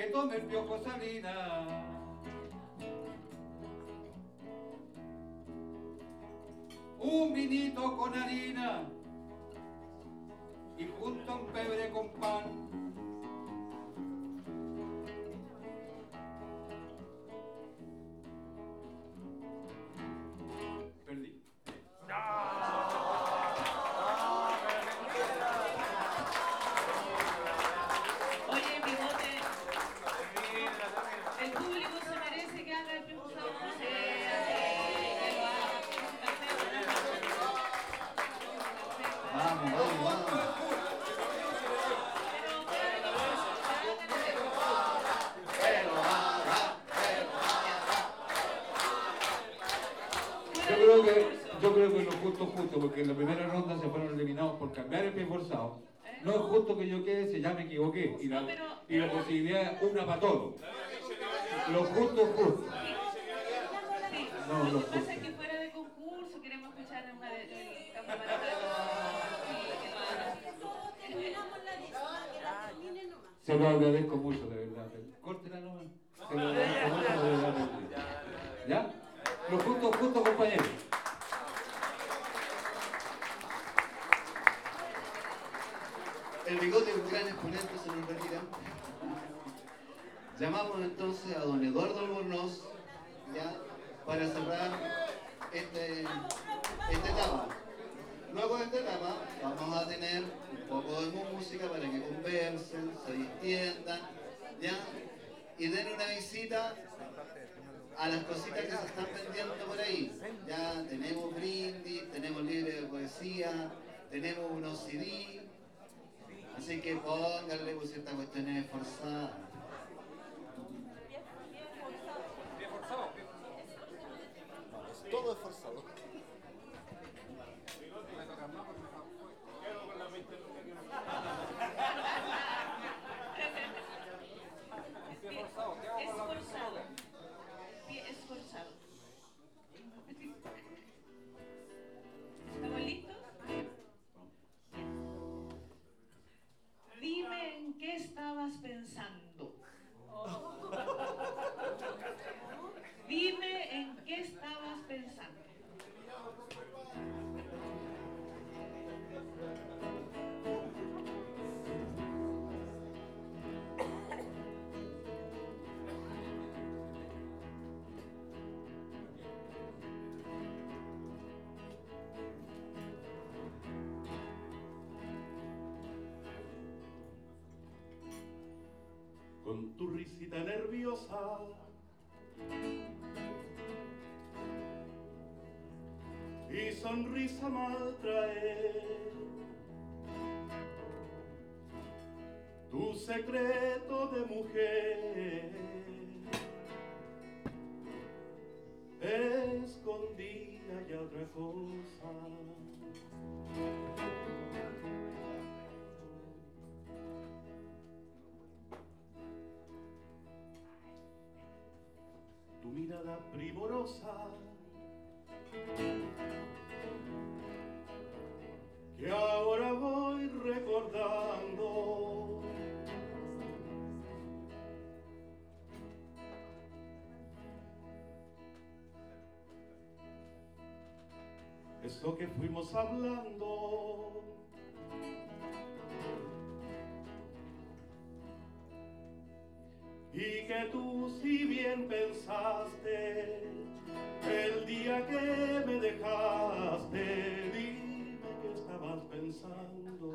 que tome el Piojo Salinas. Un vinito con harina y junto a un pebre con pan. Perdí. Oye, Bigote, el público se merece que haga el precursado. Vamos, vamos, vamos. Yo creo que lo justo, porque en la primera ronda se fueron eliminados por cambiar el pie forzado. No es justo que yo quede, ya me equivoqué. Y la posibilidad es una para todos. Lo justo. No, lo que pasa es que fuera de concurso queremos escuchar el campanario. Se lo agradezco mucho, de verdad. Córtela nomás. Se lo agradezco mucho, de verdad. ¿Ya? Lo justo, compañeros. El Bigote, un gran exponente, se nos retira. Llamamos entonces a don Eduardo Albornoz, ya, para cerrar esta etapa. Luego de esta etapa vamos a tener un poco de música para que conversen, se distiendan, ya, y den una visita a las cositas que se están vendiendo por ahí. Ya tenemos brindis, tenemos libros de poesía, tenemos unos CD. Así que pónganle, pues esta cuestión es forzada. Todo es forzado. ¿Estamos listos? Dime en qué estabas pensando. Dime en qué estabas pensando. Con tu risita nerviosa y sonrisa maltraer, tu secreto de mujer escondida y otra cosa. Tu mirada primorosa que ahora voy recordando, eso que fuimos hablando, y que tú si bien pensaste el día que me dejaste, dime qué estabas pensando.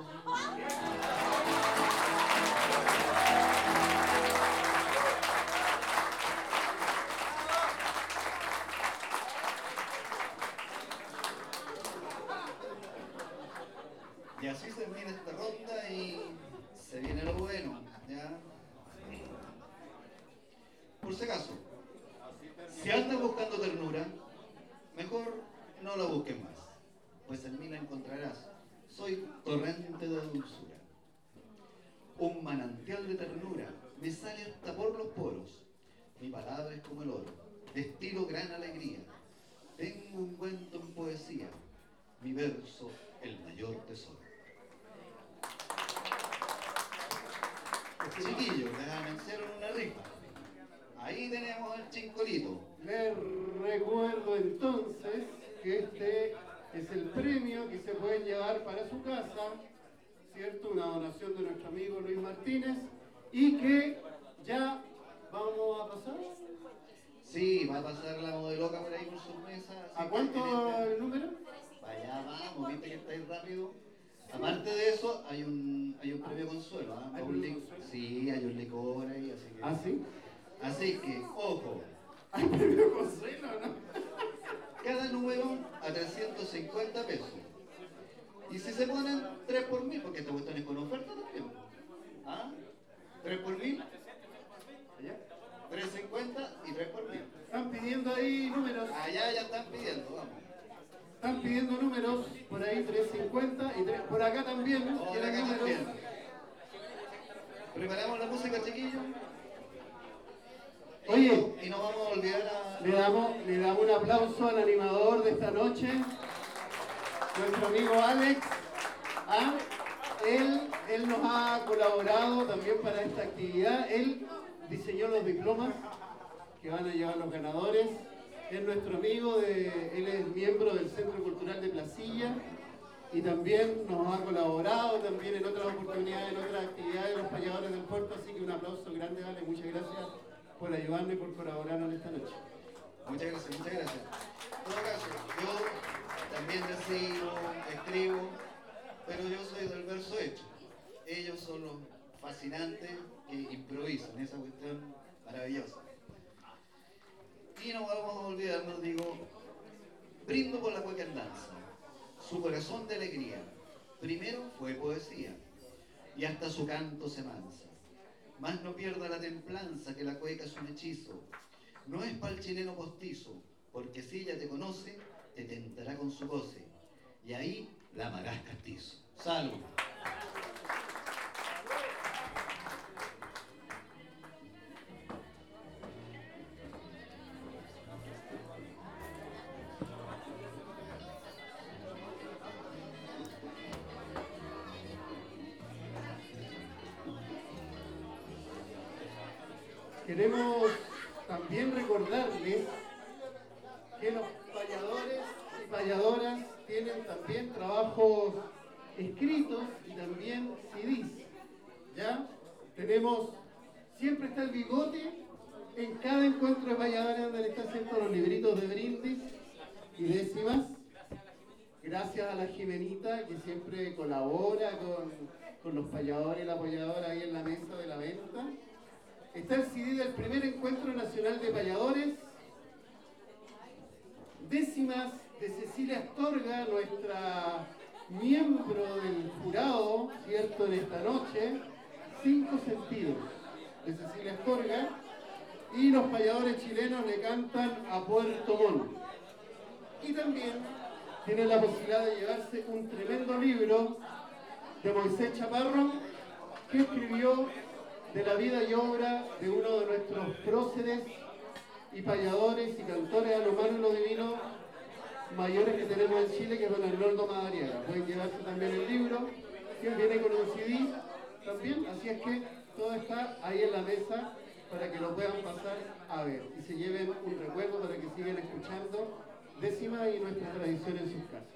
Y así se termina esta ronda y se viene lo bueno, ¿ya? Por si acaso, si andas buscando ternura, mejor no la busques más, pues en mí la encontrarás. Soy torrente de dulzura, un manantial de ternura, me sale hasta por los poros. Mi palabra es como el oro, destilo gran alegría. Tengo un cuento en poesía, mi verso el mayor tesoro. Chiquillos, les anunciaron una rifa. Ahí tenemos el chincolito. Les recuerdo entonces que este es el premio que se pueden llevar para su casa, ¿cierto? Una donación de nuestro amigo Luis Martínez, y que ya vamos a pasar. Sí, va a pasar la modeloca por ahí por su mesa. ¿A cuánto el número? Allá vamos, viste que estáis rápido. Aparte de eso, hay un premio consuelo. ¿Ah? ¿Hay premio consuelo? Sí, hay un licor ahí, así que. ¿Ah, sí? Así que, ojo. ¿Hay premio consuelo, no? Cada número a 350 pesos. Y si se ponen 3 por 1000, porque esta cuestión es con oferta también. ¿Ah? 3 por 1000. ¿Allá? 350 y 3 por 1000. Están pidiendo ahí números. Allá ya están pidiendo, vamos. Están pidiendo números, por ahí 350 y 3, por acá también, ¿no? Por ¿Quieren acá números? también. ¿Preparamos la música, chiquillos? Oye, y no vamos a olvidar a... le damos un aplauso al animador de esta noche, nuestro amigo Alex. ¿Ah? Él nos ha colaborado también para esta actividad. Él diseñó los diplomas que van a llevar los ganadores. Es nuestro amigo, él es miembro del Centro Cultural de Placilla y también nos ha colaborado también en otras oportunidades, en otras actividades de los payadores del puerto, así que un aplauso grande, Ale, muchas gracias por ayudarnos y por colaborarnos esta noche. Muchas gracias, muchas gracias. En todo caso, yo también recibo, escribo, pero yo soy del verso hecho. Ellos son los fascinantes que improvisan, esa cuestión maravillosa. Y no vamos a olvidarnos, digo, brindo por la cueca en danza, su corazón de alegría. Primero fue poesía, y hasta su canto se mansa. Mas no pierda la templanza, que la cueca es un hechizo. No es pa'l chileno postizo, porque si ella te conoce, te tentará con su goce, y ahí la amarás castizo. ¡Salud! Queremos también recordarles que los payadores y payadoras tienen también trabajos escritos y también CDs. ¿Ya? Tenemos, siempre está el bigote en cada encuentro de payadores donde le están haciendo los libritos de brindis y décimas. Gracias a la Jimenita que siempre colabora con los payadores y la payadora ahí en la mesa de la venta. Está el CD del primer encuentro nacional de payadores, décimas de Cecilia Astorga, nuestra miembro del jurado, ¿cierto?, en esta noche, 5 sentidos de Cecilia Astorga, y los payadores chilenos le cantan a Puerto Montt. Y también tienen la posibilidad de llevarse un tremendo libro de Moisés Chaparro, que escribió de la vida y obra de uno de nuestros próceres y payadores y cantores a lo humano y lo divino mayores que tenemos en Chile, que es don Arnoldo Madariaga. Pueden llevarse también el libro, que viene con un CD también, así es que todo está ahí en la mesa para que lo puedan pasar a ver y se lleven un recuerdo para que sigan escuchando décimas y nuestra tradición en sus casas.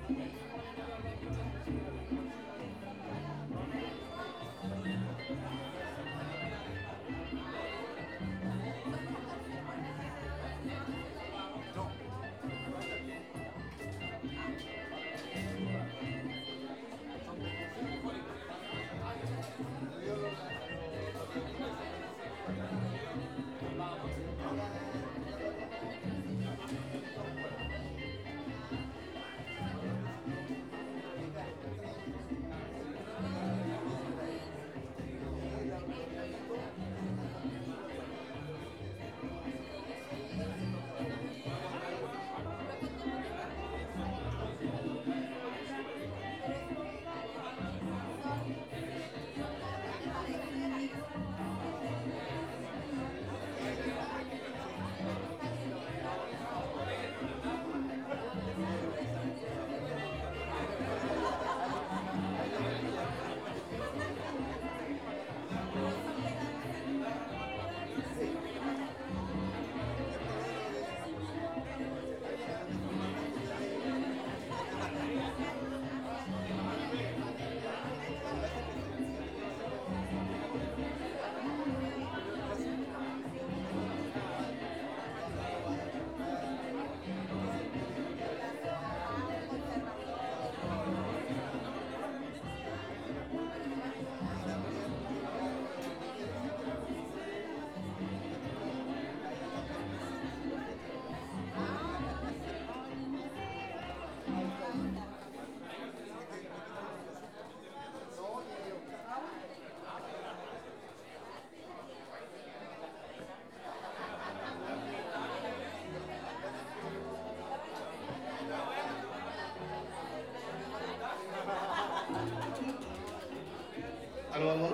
¿Aló, aló?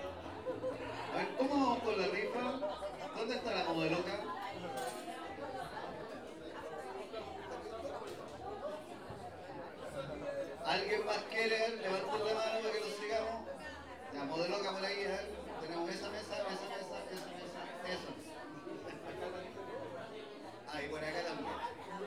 A ver, ¿cómo vamos con la rifa? ¿Dónde está la modeloca? ¿Alguien más quiere? Levanten la mano para que lo sigamos. La modeloca por ahí, ¿eh? Tenemos esa mesa, esa mesa, esa mesa, esa mesa. Ah, y por acá también.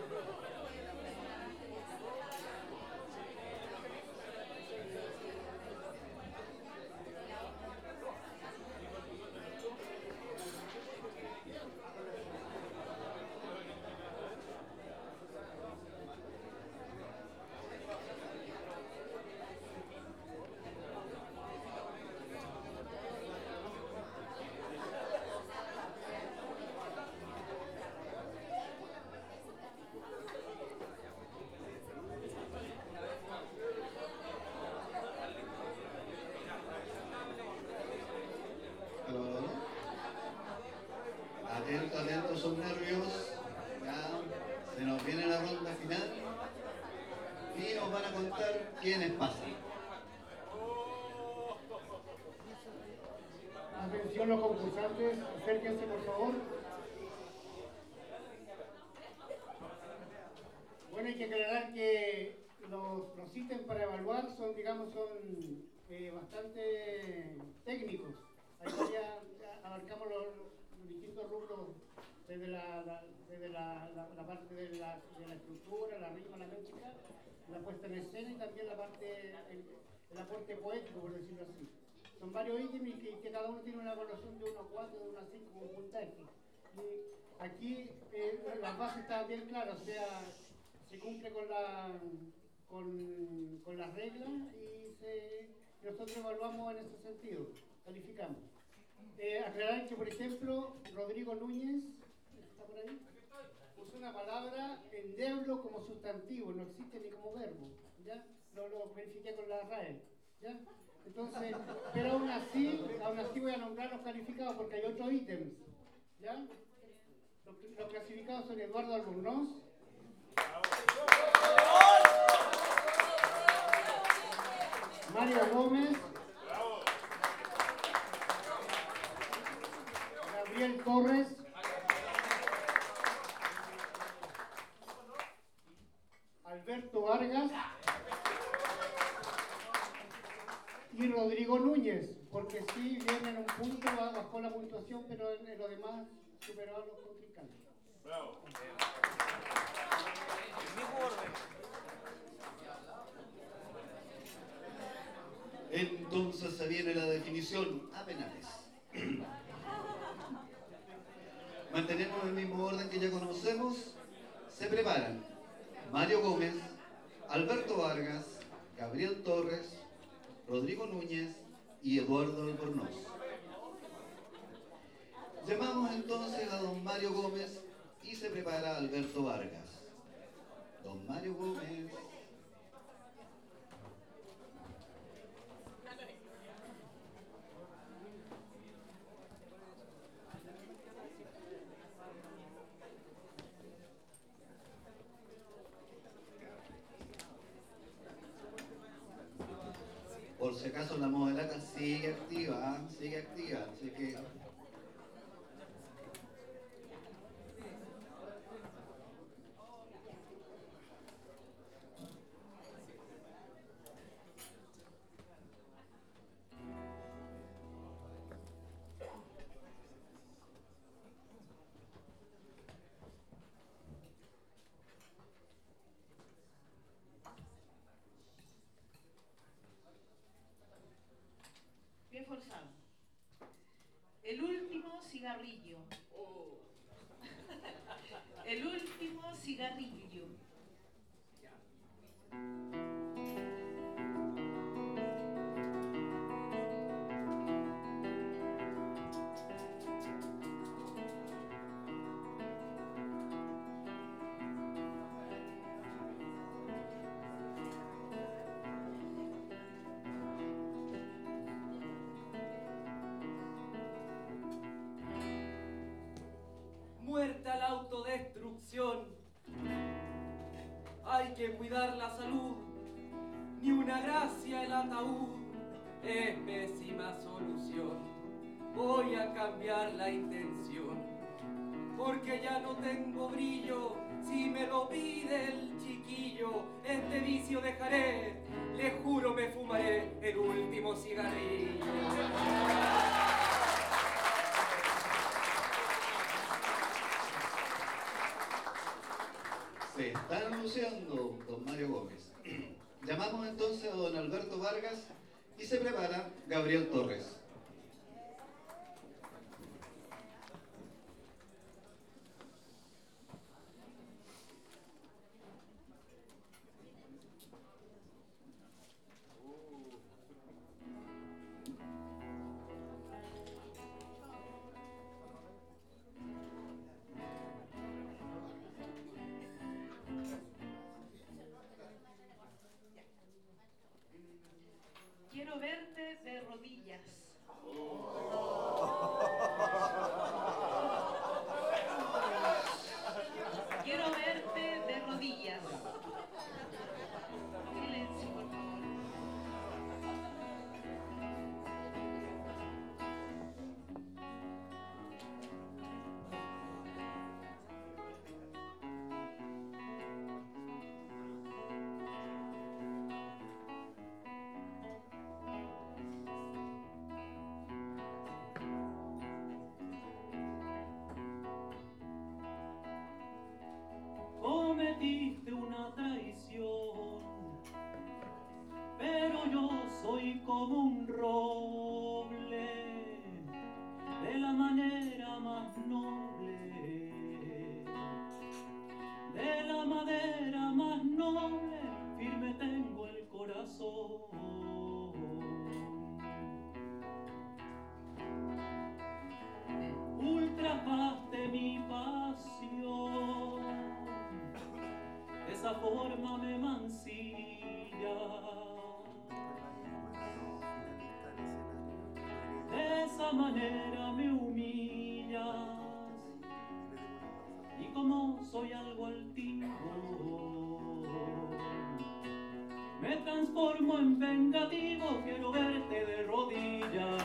Atentos, atentos, son nervios. Ya se nos viene la ronda final y nos van a contar quiénes pasan. Atención los concursantes, acérquense por favor. Bueno, hay que aclarar que los ítems para evaluar son, digamos, bastante técnicos. Ahí ya abarcamos los distintos rubros desde la parte de la estructura, la rima, la métrica, la puesta en escena y también la parte, el aporte poético, por decirlo así. Son varios ítems y que cada uno tiene una evaluación de 1 a 4, de 1 a 5 como puntaje. Y aquí las bases están bien claras, o sea, se cumple con las reglas y nosotros evaluamos en ese sentido, calificamos. Aclarar que, por ejemplo, Rodrigo Núñez, ¿está por ahí? Usó una palabra endeble como sustantivo, no existe ni como verbo, ¿ya? Lo verifiqué con la RAE, ¿ya? Entonces, pero aún así voy a nombrar los calificados porque hay otros ítems, ¿ya? Los clasificados son Eduardo Albornoz, Mario Gómez, Gabriel Torres, Alberto Vargas y Rodrigo Núñez, porque sí viene en un punto, bajó la puntuación, pero en lo demás superó a los contrincantes. Bravo. El mismo orden. Entonces se viene la definición a penales. Mantenemos el mismo orden que ya conocemos. Se preparan Mario Gómez, Alberto Vargas, Gabriel Torres, Rodrigo Núñez y Eduardo Albornoz. Llamamos entonces a don Mario Gómez y se prepara Alberto Vargas. Don Mario Gómez. Por si acaso la modelata sigue activa, así que... Bien forzado. El último cigarrillo. El último cigarrillo. Muerta la autodestrucción. Hay que cuidar la salud. Ni una gracia el ataúd. Es pésima solución. Voy a cambiar la intención. Porque ya no tengo brillo. Si me lo pide el chiquillo, este vicio dejaré. Le juro me fumaré el último cigarrillo. Se está anunciando don Mario Gómez. Llamamos entonces a don Alberto Vargas y se prepara Gabriel Torres. Quiero verte de rodillas. Quiero verte de rodillas. Silencio, por favor. Cometiste una traición, pero yo soy como un roble, de la manera más noble, de la madera más noble, firme tengo el corazón. Ultrajaste mi pasión, esa forma me mancilla, de esa manera me humillas, y como soy algo altivo, me transformo en vengativo, quiero verte de rodillas.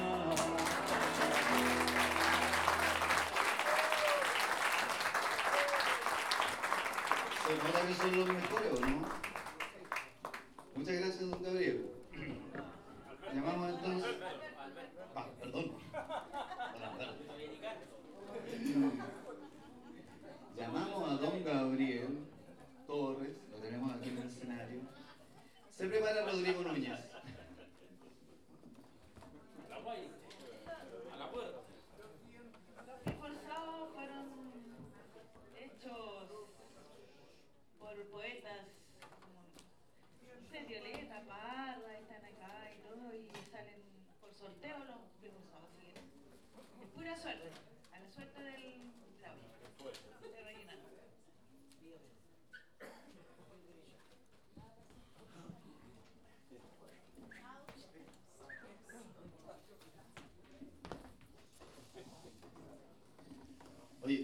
Se nota que son los mejores, ¿o no? Muchas gracias, don Gabriel. Llamamos entonces... perdón. Llamamos a don Gabriel Torres, lo tenemos aquí en el escenario. Se prepara Rodrigo Núñez.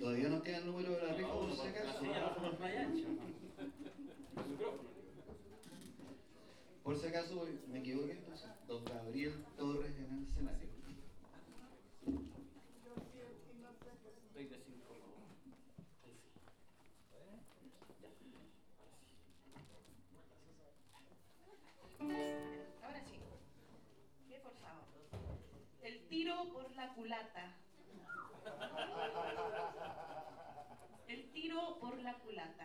todavía nos queda el número de la rifa por si acaso. Por si acaso me equivoqué, entonces, don Gabriel Torres en el escenario. Ahora sí. Qué forzado. El tiro por la culata. El tiro por la culata.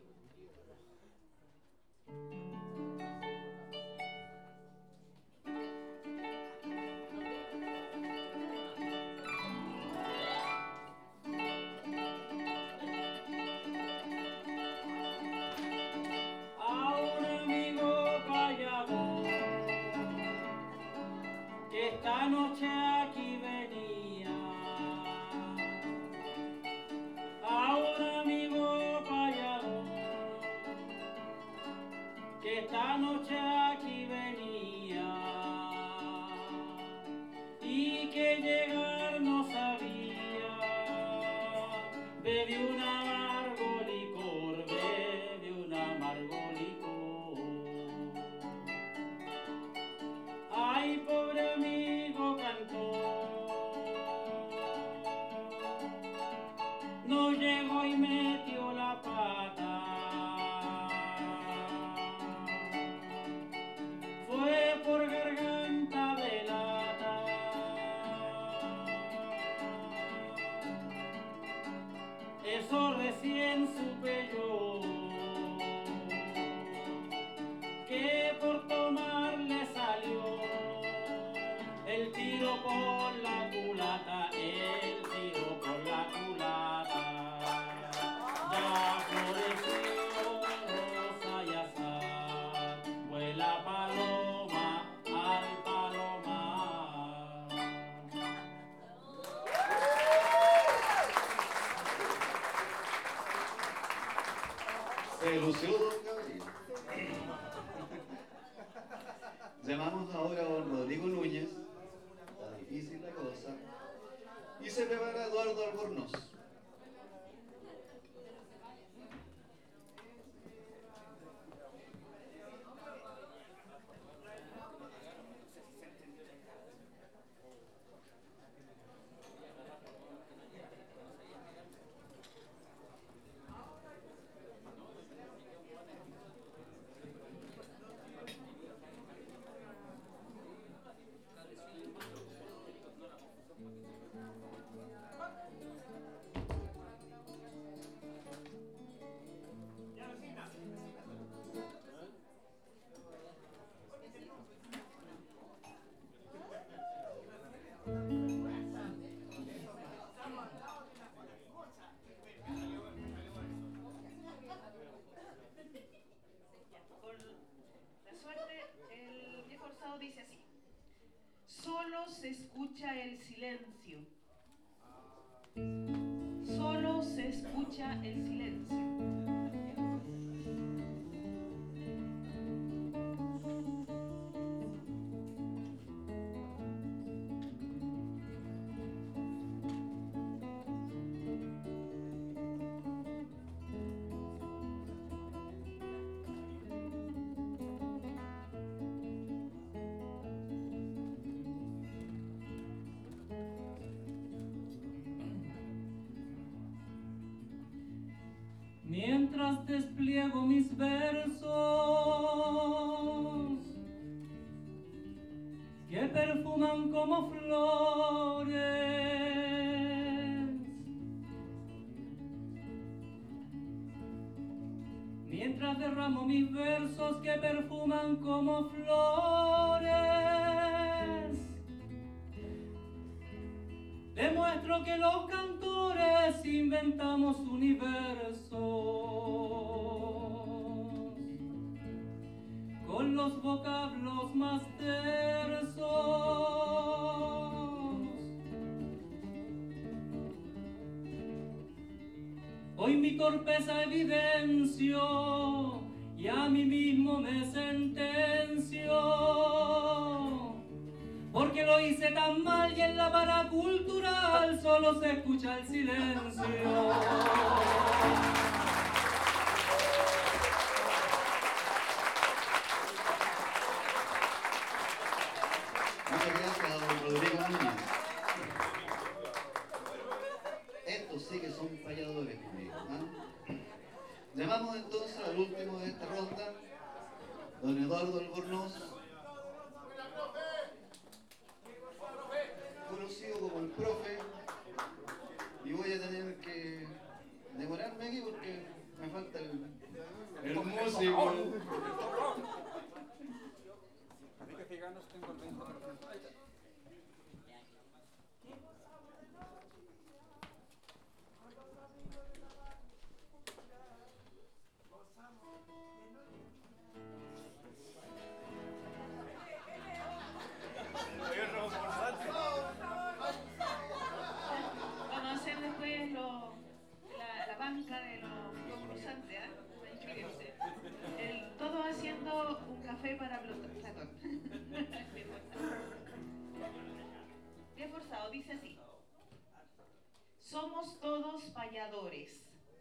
A un amigo callado que esta noche aquí venía. A un amigo callado que esta noche aquí venía y que llegar no sabía. Bebí un amargo licor, bebí un amargo licor. Ay, pobre amigo cantor, no llegó y metió la pata. Fue por garganta de lata. Eso recién supe yo, que por tomar le salió el tiro por la culata, el tiro por la culata. Ya floreció rosa y azar, vuela paloma al palomar. Se lució don Gabriel. Llamamos ahora a don Rodrigo Núñez. Está difícil la cosa. Y se prepara Eduardo Albornoz. Dice así: solo se escucha el silencio, solo se escucha el silencio. Mientras despliego mis versos que perfuman como flores, mientras derramo mis versos que perfuman como flores, demuestro que los cantores inventamos universos con los vocablos más tersos. Hoy mi torpeza evidencio y a mí mismo me sentencio, porque lo lo hice tan mal y en la paracultural solo se escucha el silencio. Muchas gracias, don Rodrigo Núñez. Estos sí que son falladores, conmigo, ¿eh? Llamamos entonces al último de esta ronda, don Eduardo Albornoz, conocido como el profe, y voy a tener que demorarme aquí porque me falta el músico. Vamos a hacer después la banca de los concursantes, ¿eh? Para inscribirse. Todos haciendo un café para Platón. Bien forzado, dice así. Somos todos payadores.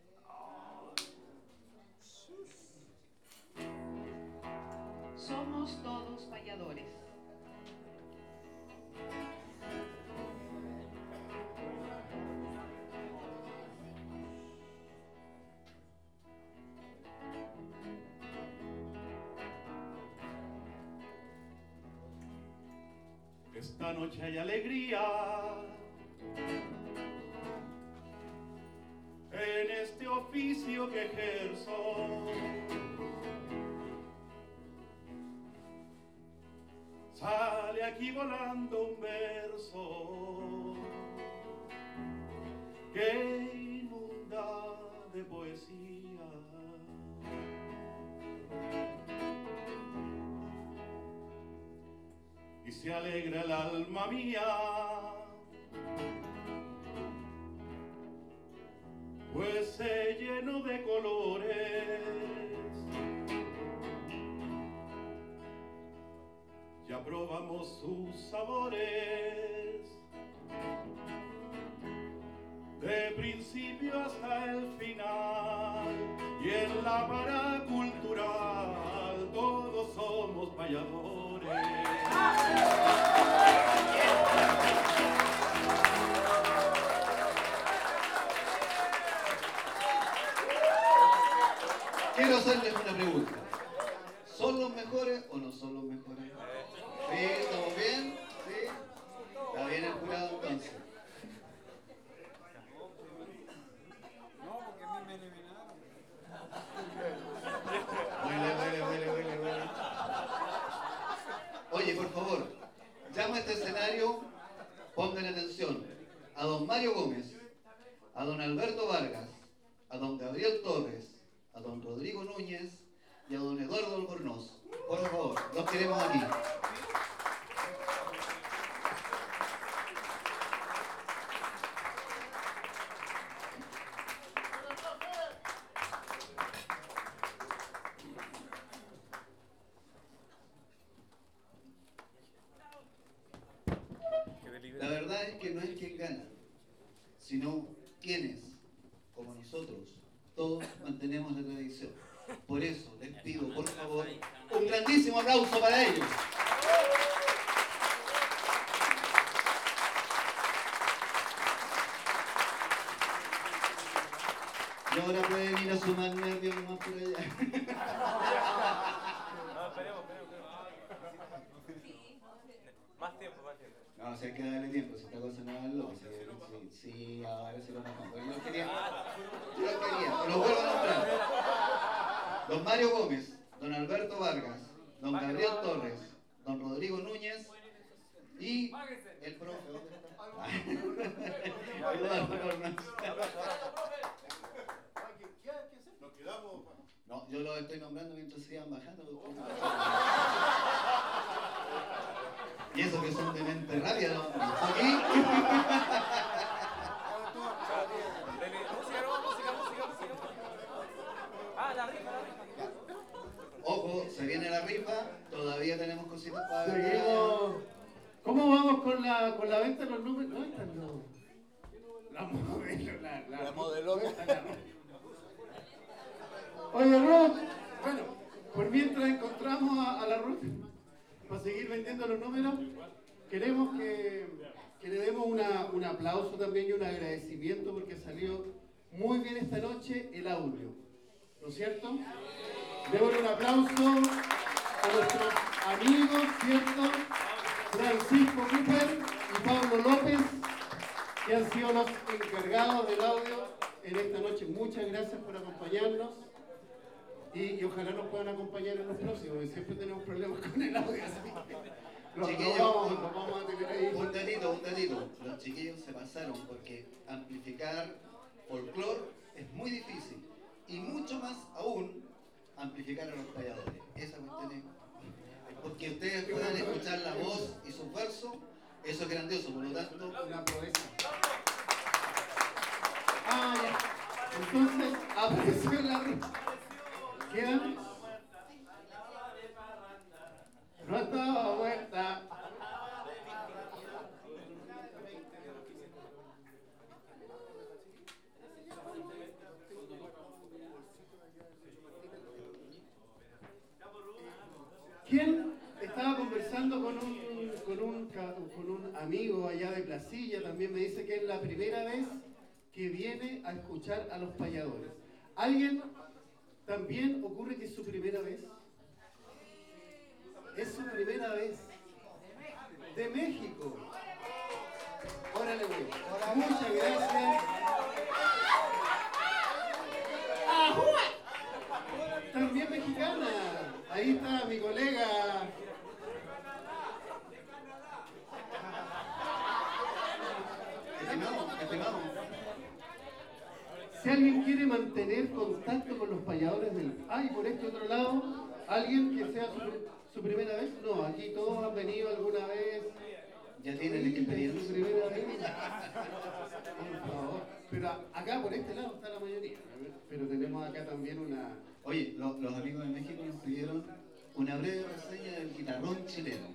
Somos todos payadores. Esta noche hay alegría en este oficio que ejerzo. Sale aquí volando un verso que inunda de poesía. Y se alegra el alma mía, pues se llenó de colores. Ya probamos sus sabores, de principio hasta el final. Y en la paracultural todos somos payadores. Quiero hacerles una pregunta. ¿Son los mejores o no son los mejores? ¿Sí? ¿Estamos bien? ¿Sí? ¿Está bien el jurado entonces? Huele. Oye, por favor, llamo a este escenario, pongan atención, a don Mario Gómez, a don Alberto Vargas, a don Gabriel Torres, a don Rodrigo Núñez y a don Eduardo Albornoz. Por favor, los queremos aquí. La verdad es que no es quien gana, sino quienes, como nosotros, todos mantenemos la tradición. Por eso les pido, por favor, un grandísimo aplauso para ellos. Y ahora pueden ir a sumar nervios nomás por allá. No, esperemos. Más tiempo. No, si hay que darle tiempo, si esta cosa no es loca. Sí, ahora sí lo pasamos. Yo lo quería, lo vuelvo a nombrar. Don Mario Gómez, don Alberto Vargas, don Gabriel Torres, don Rodrigo Núñez y el profe. No, yo lo estoy nombrando mientras sigan bajando. Y eso que son de mente rápida, ¿no? Aquí. La rifa. Ojo, se viene la rifa, todavía tenemos cositas para Seguimos ¿Cómo vamos con la venta de los números? ¿Dónde están la modelo? La modelo. Oye, Ruth, bueno, por mientras encontramos a la Ruth, para seguir vendiendo los números, queremos que le demos un aplauso también y un agradecimiento porque salió muy bien esta noche el audio, ¿no es cierto? Démosle un aplauso a nuestros amigos, ¿cierto? Francisco Cooper y Pablo López, que han sido los encargados del audio en esta noche. Muchas gracias por acompañarnos y ojalá nos puedan acompañar en los próximos, porque siempre tenemos problemas con el audio, así que Chiquillos, lo vamos a tener ahí. un datito. Los chiquillos se pasaron porque amplificar folclore es muy difícil y mucho más aún amplificar a los payadores. Esa cuestión es... Porque ustedes puedan escuchar la voz y su verso, eso es grandioso, por lo tanto... Una proeza. Ah, ya. Entonces, apareció la ruta. ¿Quedan? No estaba vuelta. ¿Quién estaba conversando con un amigo allá de Placilla? También me dice que es la primera vez que viene a escuchar a los payadores. ¿Alguien también ocurre que es su primera vez? Es su primera vez. De México. Órale, güey. Muchas gracias. También mexicana. Ahí está mi colega. Estimado. Si alguien quiere mantener contacto con los payadores del... y por este otro lado, alguien que sea su primera vez. No, aquí todos han venido alguna vez. Ya tienen experiencia. Su primera vez. Por favor. Pero acá por este lado está la mayoría. Pero tenemos acá también una... Oye, los amigos de México nos pidieron una breve reseña del guitarrón chileno.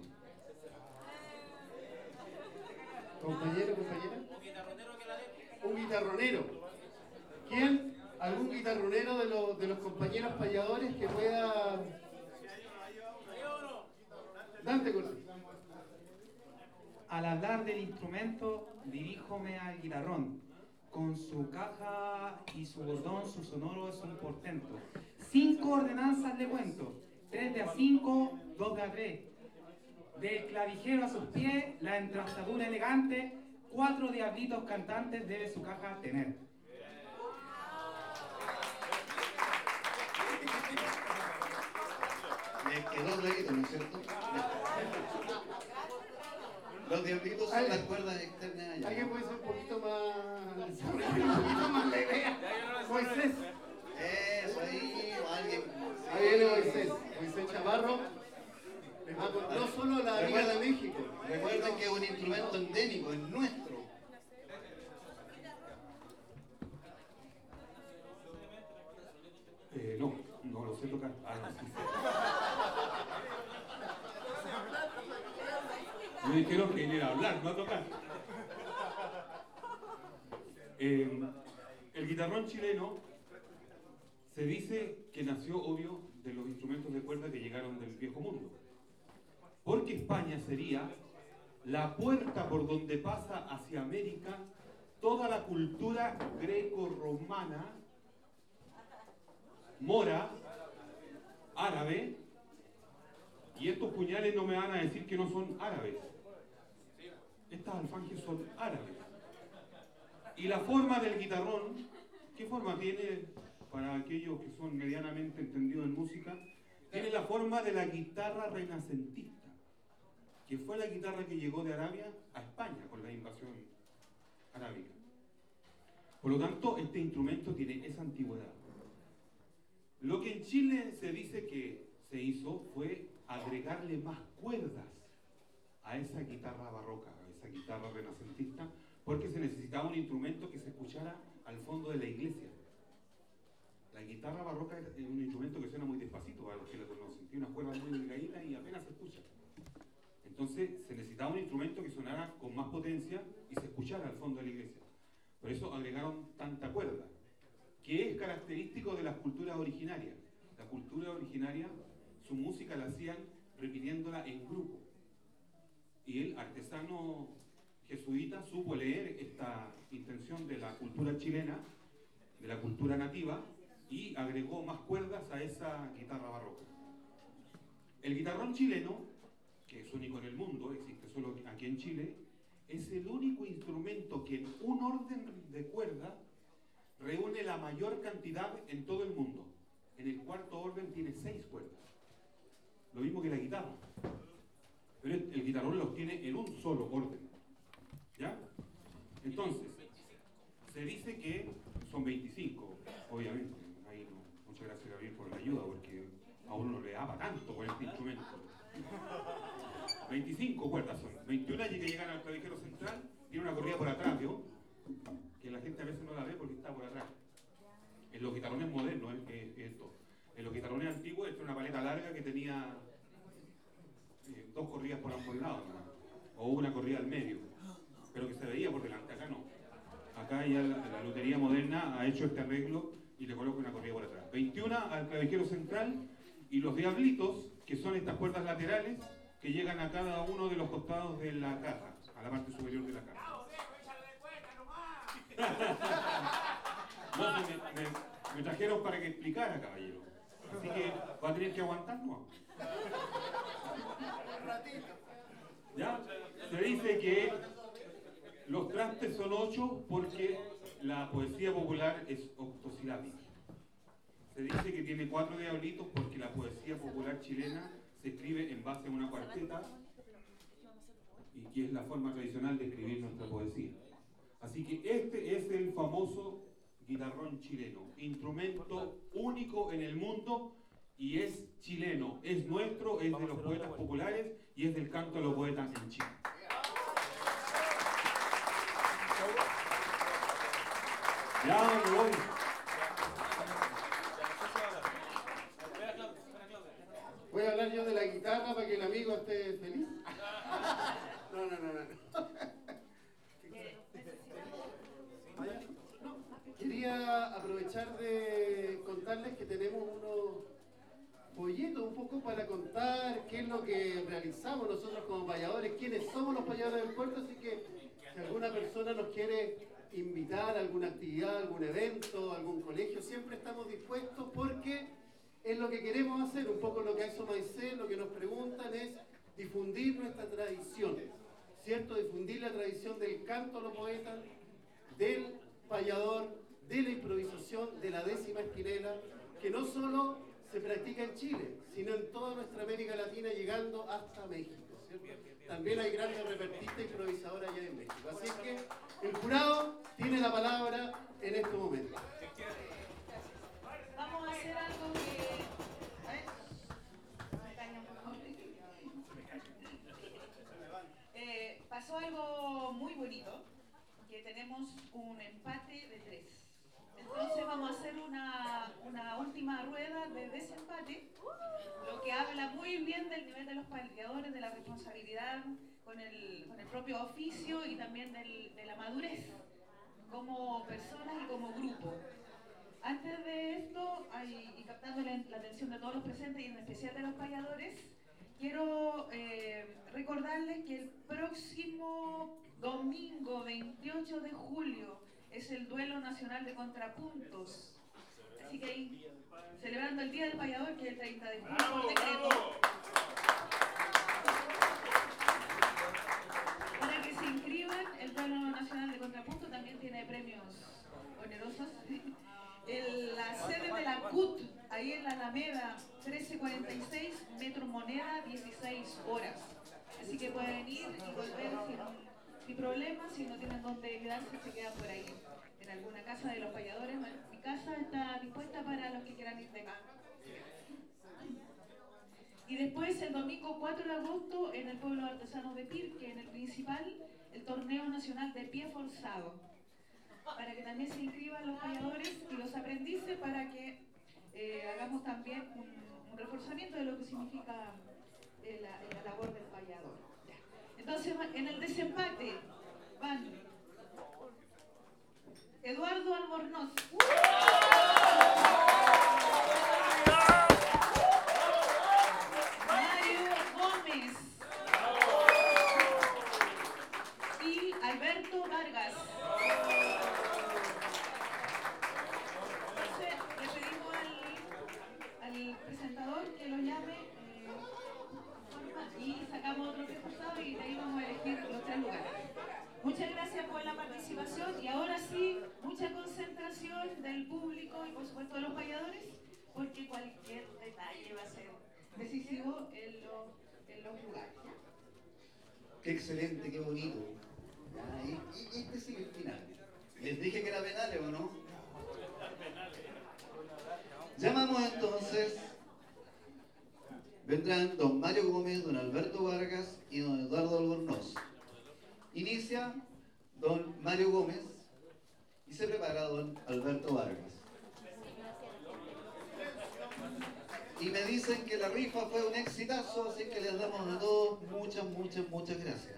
Compañero, compañera. Un guitarronero. ¿Quién? ¿Algún guitarronero de los compañeros payadores que pueda... Dante Cortés. Al hablar del instrumento, diríjome al guitarrón. Con su caja y su bordón, su sonoro es un portento. 5 ordenanzas le cuento. 3 de a 5, 2 de a 3. Del clavijero a sus pies, la entrastadura elegante. 4 diablitos cantantes debe su caja tener. Les quedó clarito, ¿no es cierto? Los diablitos son las cuerdas externas allá. ¿Alguien puede ser un poquito más leve? Moisés. Eso ahí, o alguien. Ahí viene Moisés Chavarro. Les va a contar no solo la Liga de México. Recuerden que es un instrumento endémico, es nuestro. No lo sé tocar. Me dijeron que venir a hablar, no a tocar. El guitarrón chileno se dice que nació, obvio, de los instrumentos de cuerda que llegaron del viejo mundo. Porque España sería la puerta por donde pasa hacia América toda la cultura greco-romana, mora, árabe, y estos puñales no me van a decir que no son árabes. Estas alfanjes son árabes. Y la forma del guitarrón, ¿qué forma tiene para aquellos que son medianamente entendidos en música? Tiene la forma de la guitarra renacentista, que fue la guitarra que llegó de Arabia a España con la invasión arábica. Por lo tanto, este instrumento tiene esa antigüedad. Lo que en Chile se dice que se hizo fue agregarle más cuerdas a esa guitarra barroca, a esa guitarra renacentista, porque se necesitaba un instrumento que se escuchara al fondo de la iglesia. La guitarra barroca es un instrumento que suena muy despacito, para los que lo conocen, tiene unas cuerdas muy delgaditas y apenas se escucha. Entonces se necesitaba un instrumento que sonara con más potencia y se escuchara al fondo de la iglesia. Por eso agregaron tanta cuerda, que es característico de las culturas originarias. La cultura originaria, su música la hacían repitiéndola en grupo. Y el artesano jesuita supo leer esta intención de la cultura chilena, de la cultura nativa, y agregó más cuerdas a esa guitarra barroca. El guitarrón chileno, que es único en el mundo, existe solo aquí en Chile, es el único instrumento que en un orden de cuerda reúne la mayor cantidad en todo el mundo. En el cuarto orden tiene 6 cuerdas. Lo mismo que la guitarra. Pero el guitarrón los tiene en un solo orden. ¿Ya? Entonces, se dice que son 25, obviamente. Ahí no. Muchas gracias, Gabriel, por la ayuda, porque a uno no le daba tanto con este instrumento. 25 cuerdas son. 21 que llegan al clavijero central, tiene una corrida por atrás, ¿vio? Que la gente a veces no la ve porque está por atrás. En los guitarrones modernos es esto. En los guitarrones antiguos esta es una paleta larga que tenía 2 corridas por ambos lados, ¿no? O una corrida al medio, pero que se veía por delante. Acá no. Acá ya la lutería moderna ha hecho este arreglo y le coloca una corrida por atrás. 21 al clavijero central y los diablitos, que son estas cuerdas laterales que llegan a cada uno de los costados de la caja, a la parte superior de la caja. No, me trajeron para que explicara, caballero. Así que va a tener que aguantar, ¿no? ¿Ya? Se dice que los trastes son 8 porque la poesía popular es octosilábica. Se dice que tiene 4 diablitos porque la poesía popular chilena se escribe en base a una cuarteta y que es la forma tradicional de escribir nuestra poesía. Así que este es el famoso guitarrón chileno, instrumento único en el mundo y es chileno, es nuestro, es de los poetas populares y es del canto de los poetas en Chile. Ya me voy. Voy a hablar yo de la guitarra para que el amigo esté feliz. No. Quería aprovechar de contarles que tenemos unos folletos un poco para contar qué es lo que realizamos nosotros como payadores, quiénes somos los payadores del puerto, así que si alguna persona nos quiere invitar a alguna actividad, algún evento, algún colegio, siempre estamos dispuestos porque es lo que queremos hacer, un poco lo que hizo Maicel, lo que nos preguntan es difundir nuestra tradición, ¿cierto? Difundir la tradición del canto a los poetas, del payador, de la improvisación, de la décima esquinela, que no solo se practica en Chile, sino en toda nuestra América Latina, llegando hasta México, ¿cierto? También hay grandes repertistas e improvisadores allá en México. Así es que el jurado tiene la palabra en este momento. Vamos a hacer algo que... A ver. Pasó algo muy bonito, que tenemos un empate de 3. Entonces vamos a hacer una última rueda de desempate, lo que habla muy bien del nivel de los payadores, de la responsabilidad con el propio oficio y también de la madurez como personas y como grupo. Antes de esto, y captando la atención de todos los presentes y en especial de los payadores, quiero recordarles que el próximo domingo 28 de julio es el Duelo Nacional de Contrapuntos. Así que ahí, celebrando el Día del Payador, que es el 30 de julio por decreto. Para que se inscriban, el Duelo Nacional de Contrapuntos también tiene premios onerosos. La sede de la CUT, ahí en la Alameda, 1346, Metro Moneda, 16 horas. Así que pueden ir y volver sin problemas, si no tienen dónde quedarse, se quedan por ahí, en alguna casa de los payadores. Mi casa está dispuesta para los que quieran ir de acá. Y después, el domingo 4 de agosto, en el pueblo artesano de Pirque, en el principal, el torneo nacional de pie forzado, para que también se inscriban los payadores y los aprendices, para que hagamos también un reforzamiento de lo que significa la labor del payador. Ya. Entonces Albornoz. Mario Gómez. Y Alberto Vargas. Entonces, le pedimos al presentador que lo llame y sacamos otro concursado y de ahí vamos a elegir los 3 lugares. Muchas gracias por la participación y ahora sí, mucha concentración del público y por supuesto de los payadores, porque cualquier detalle va a ser decisivo en los lugares. ¿Ya? Qué excelente, qué bonito. Y este es el final. Les dije que era penales, ¿o no? Llamamos entonces. Vendrán don Mario Gómez, don Alberto Vargas y don Eduardo Albornoz. Inicia don Mario Gómez y se prepara don Alberto Vargas. Y me dicen que la rifa fue un exitazo, así que les damos a todos muchas gracias.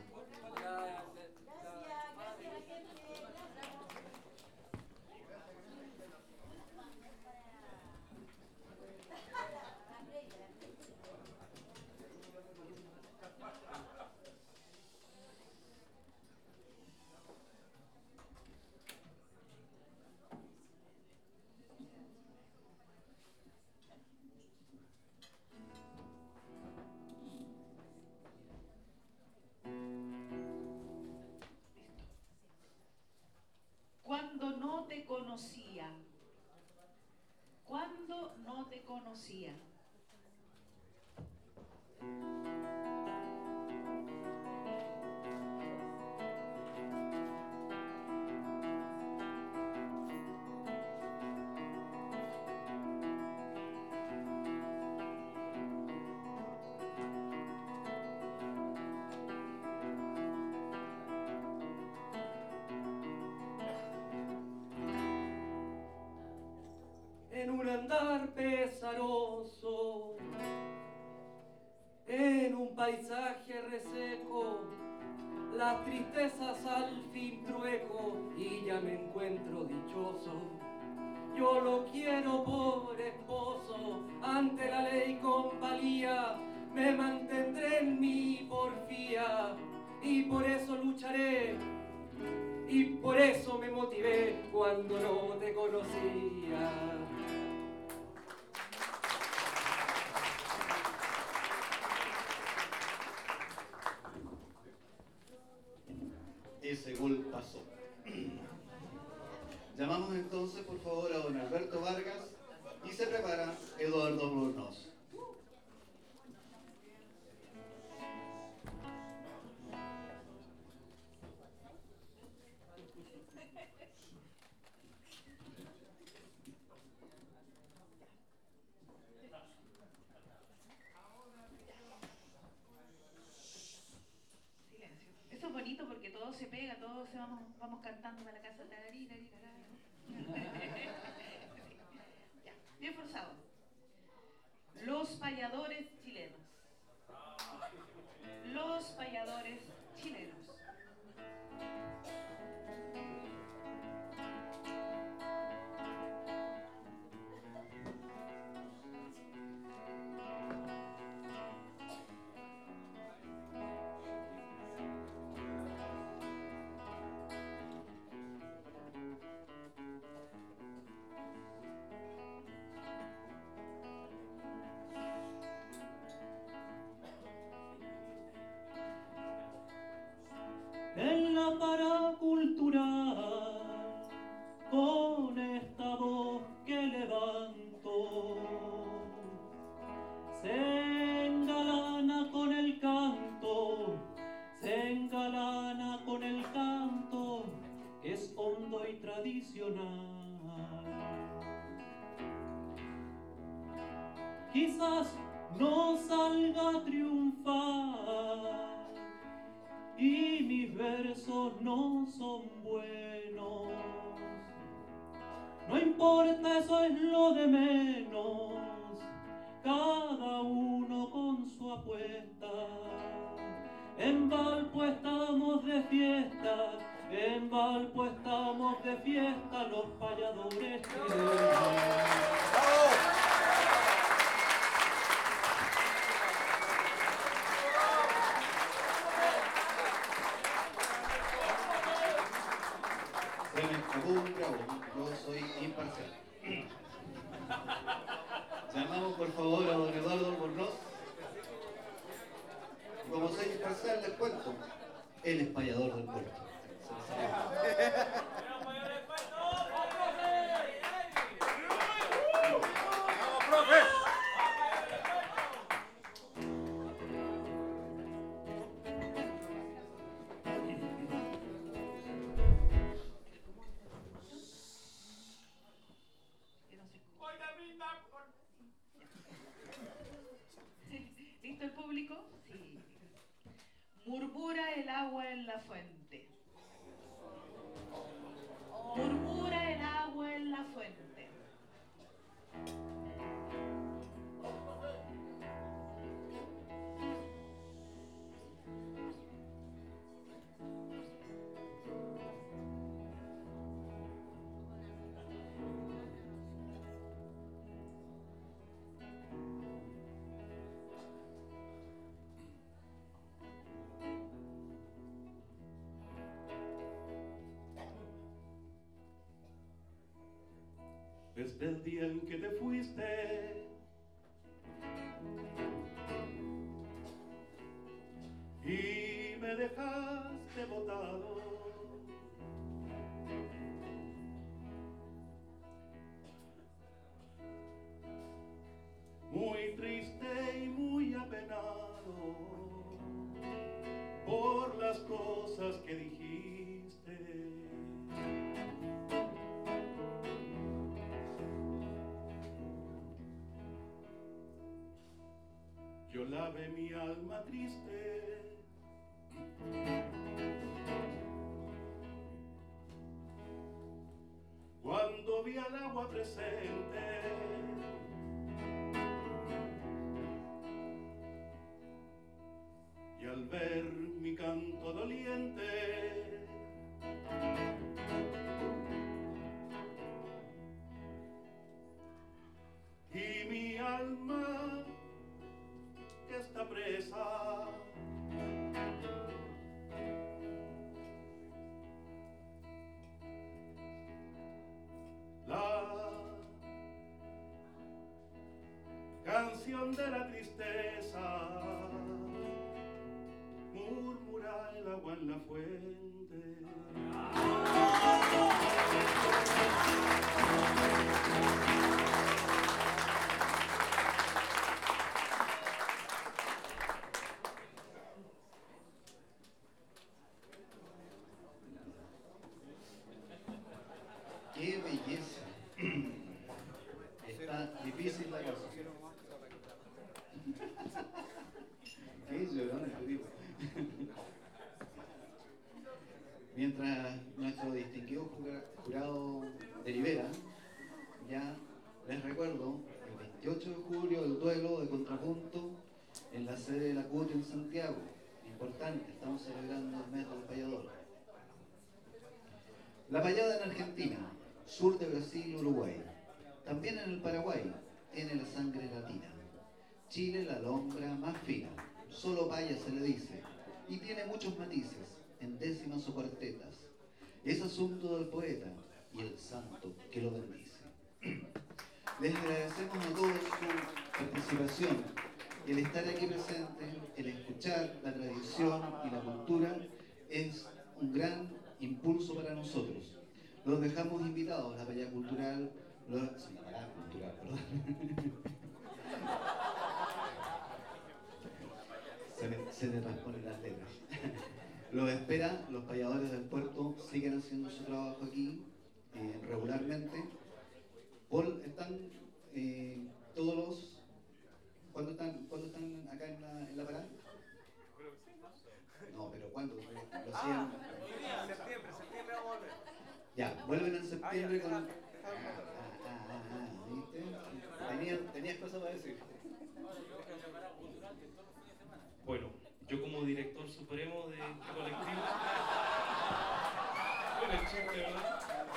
Cuando no te conocía. Cuando no te conocía. En un andar pesaroso, en un paisaje reseco, las tristezas al fin trueco y ya me encuentro dichoso. Yo lo quiero por esposo, ante la ley con valía, me mantendré en mi porfía y por eso lucharé. Y por eso me motivé cuando no te conocía. Ese gol pasó. Llamamos entonces por favor a don Alberto Vargas y se prepara Eduardo Albornoz. Eso es bonito porque todo se pega, todos vamos cantando para la casa. Ya, bien forzado. Los payadores chilenos. Los payadores chilenos. En la paracultural, con esta voz que levanto, se engalana con el canto, se engalana con el canto, que es hondo y tradicional. Quizás no salga a triunfar, y mis versos no son buenos. No importa, eso es lo de menos, cada uno con su apuesta. En Valpo estamos de fiesta, En Valpo estamos de fiesta los payadores. Se me escapó un bravo, yo soy imparcial. Llamamos por favor a don Eduardo Albornoz. Como soy imparcial les cuento, él es payador del puerto. ¿Listo el público? Sí. Murmura el agua en la fuente. Murmura el agua en la fuente. Desde el día en que te fuiste y me dejaste botado, muy triste y muy apenado por las cosas que dijiste. Yo lavé mi alma triste cuando vi al agua presente y al ver mi canto doliente y mi alma que está presa la canción de la tristeza murmura el agua en la fuente. ¡Qué belleza! Está difícil la cosa. ¡Qué llorón este tipo! Mientras nuestro distinguido jurado delibera, ya les recuerdo, el 28 de julio el duelo de contrapunto en la sede de la CUT en Santiago. Importante, estamos celebrando el mes del payador. La payada en Argentina, sur de Brasil, Uruguay. También en el Paraguay, tiene la sangre latina. Chile, la alhombra más fina, solo paya se le dice, y tiene muchos matices, en décimas o cuartetas. Es asunto del poeta y el santo que lo bendice. Les agradecemos a todos su participación, el estar aquí presente, el escuchar la tradición y la cultura es un gran impulso para nosotros. Los dejamos invitados a la parada cultural, se me transponen las letras. Los espera, los payadores del puerto siguen haciendo su trabajo aquí regularmente. Paul, están todos los... ¿Cuándo están acá en la parada? No, pero ¿cuándo? Lo siguen. Septiembre vamos a volver. Ya, vuelven en septiembre con... ¿viste? Tenías cosas para decir. Bueno, yo como director supremo de este colectivo el chiste, ¿verdad?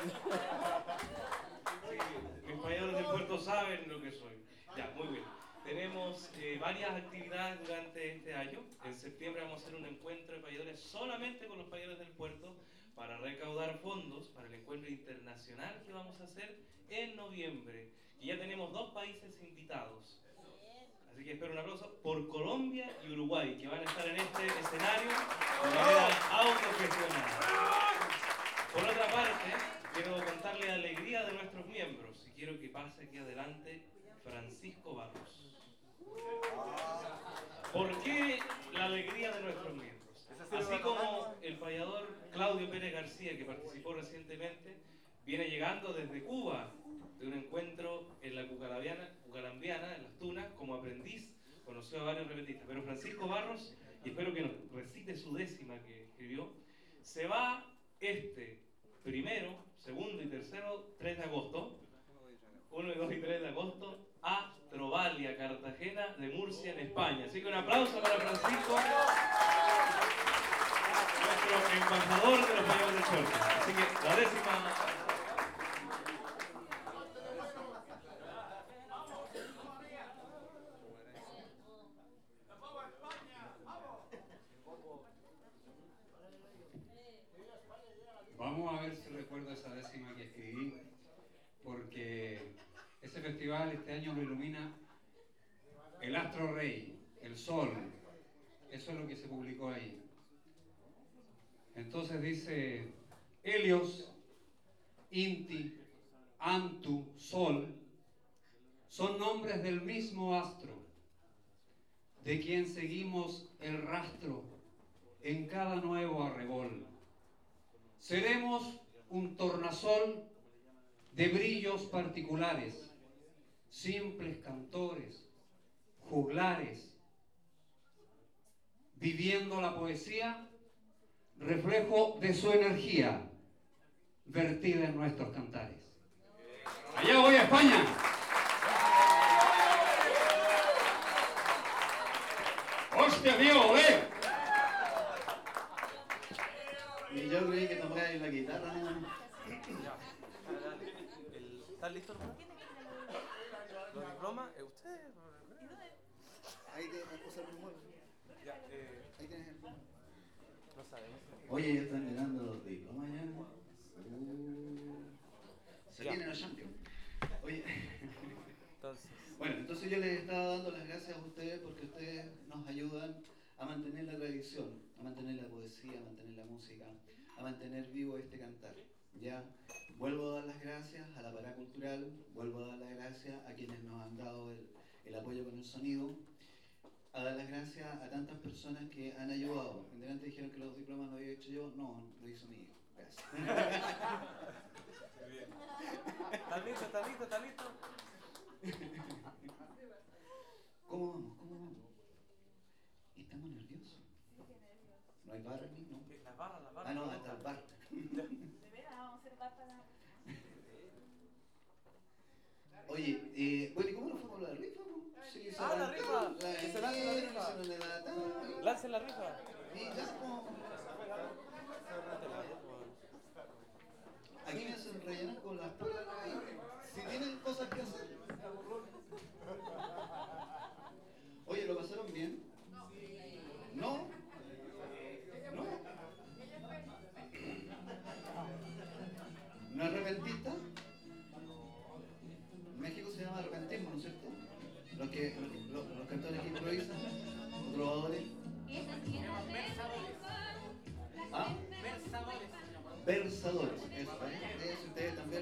Sí, mis payadores del puerto saben lo que soy. Ya, muy bien. Tenemos varias actividades durante este año. En septiembre vamos a hacer un encuentro de payadores solamente con los payadores del puerto para recaudar fondos para el encuentro internacional que vamos a hacer en noviembre. Y ya tenemos 2 países invitados. Así que espero un aplauso por Colombia y Uruguay, que van a estar en este escenario de manera autogestionada. Por otra parte, quiero contarle la alegría de nuestros miembros y quiero que pase aquí adelante Francisco Barros. ¿Por qué la alegría de nuestros miembros? Así como el payador Claudio Pérez García, que participó recientemente, viene llegando desde Cuba de un encuentro en la Cucalambiana, en Las Tunas, como aprendiz, conoció a varios repentistas. Pero Francisco Barros, y espero que nos recite su décima que escribió, se va este 1, 2 y 3 de agosto, 1, 2 y 3 de agosto, a Trovalia, Cartagena de Murcia, en España. Así que un aplauso para Francisco, nuestro embajador de los payadores del puerto. Así que la décima... Vamos a ver si recuerdo esa décima que escribí, porque ese festival este año lo ilumina el astro rey, el sol. Eso es lo que se publicó ahí. Entonces dice: Helios, Inti, Antu, Sol, son nombres del mismo astro, de quien seguimos el rastro en cada nuevo arrebol. Seremos un tornasol de brillos particulares, simples cantores, juglares, viviendo la poesía, reflejo de su energía, vertida en nuestros cantares. ¡Allá voy a España! ¡Hostia, Diego, Y yo creí que tocáis la guitarra, ¿no? ¿Están listos, hermano? ¿Los diplomas? ¿Usted? Ahí te puse el rumor. Ya, Ahí tienes el rumor. no sabemos. Oye, ya están llegando los diplomas ya. Se vienen los champions. Oye. Entonces. Bueno, entonces yo les estaba dando las gracias a ustedes porque ustedes nos ayudan a mantener la tradición, a mantener la poesía, a mantener la música, a mantener vivo este cantar. Ya vuelvo a dar las gracias a la Paracultural, vuelvo a dar las gracias a quienes nos han dado el apoyo con el sonido, a dar las gracias a tantas personas que han ayudado. Antes dijeron que los diplomas lo había hecho yo, no, lo hizo mi hijo. Gracias. ¿Estás listo? ¿Estás listo? ¿Estás listo? ¿Cómo vamos? ¿Cómo vamos? ¿Estamos nerviosos? ¿No hay bar ni? ¿No? Las barras. Ah, no, hasta el bar. ¿De veras vamos a hacer bar para...? Oye, bueno, ¿y cómo nos fuimos a la rifa? Sí, la rifa. Que se lance la rifa. Se nos le da tan... Lance la rifa. Y ya, como... Aquí me hacen rellenar con las puras. Si tienen cosas que hacer. Oye, ¿lo pasaron bien? ¿No? ¿No? ¿No es repentista? En México se llama repentismo, ¿no es cierto? Los cantores que improvisan, los trovadores. ¿Ah? Versadores. Eso, ¿eh? Ustedes también.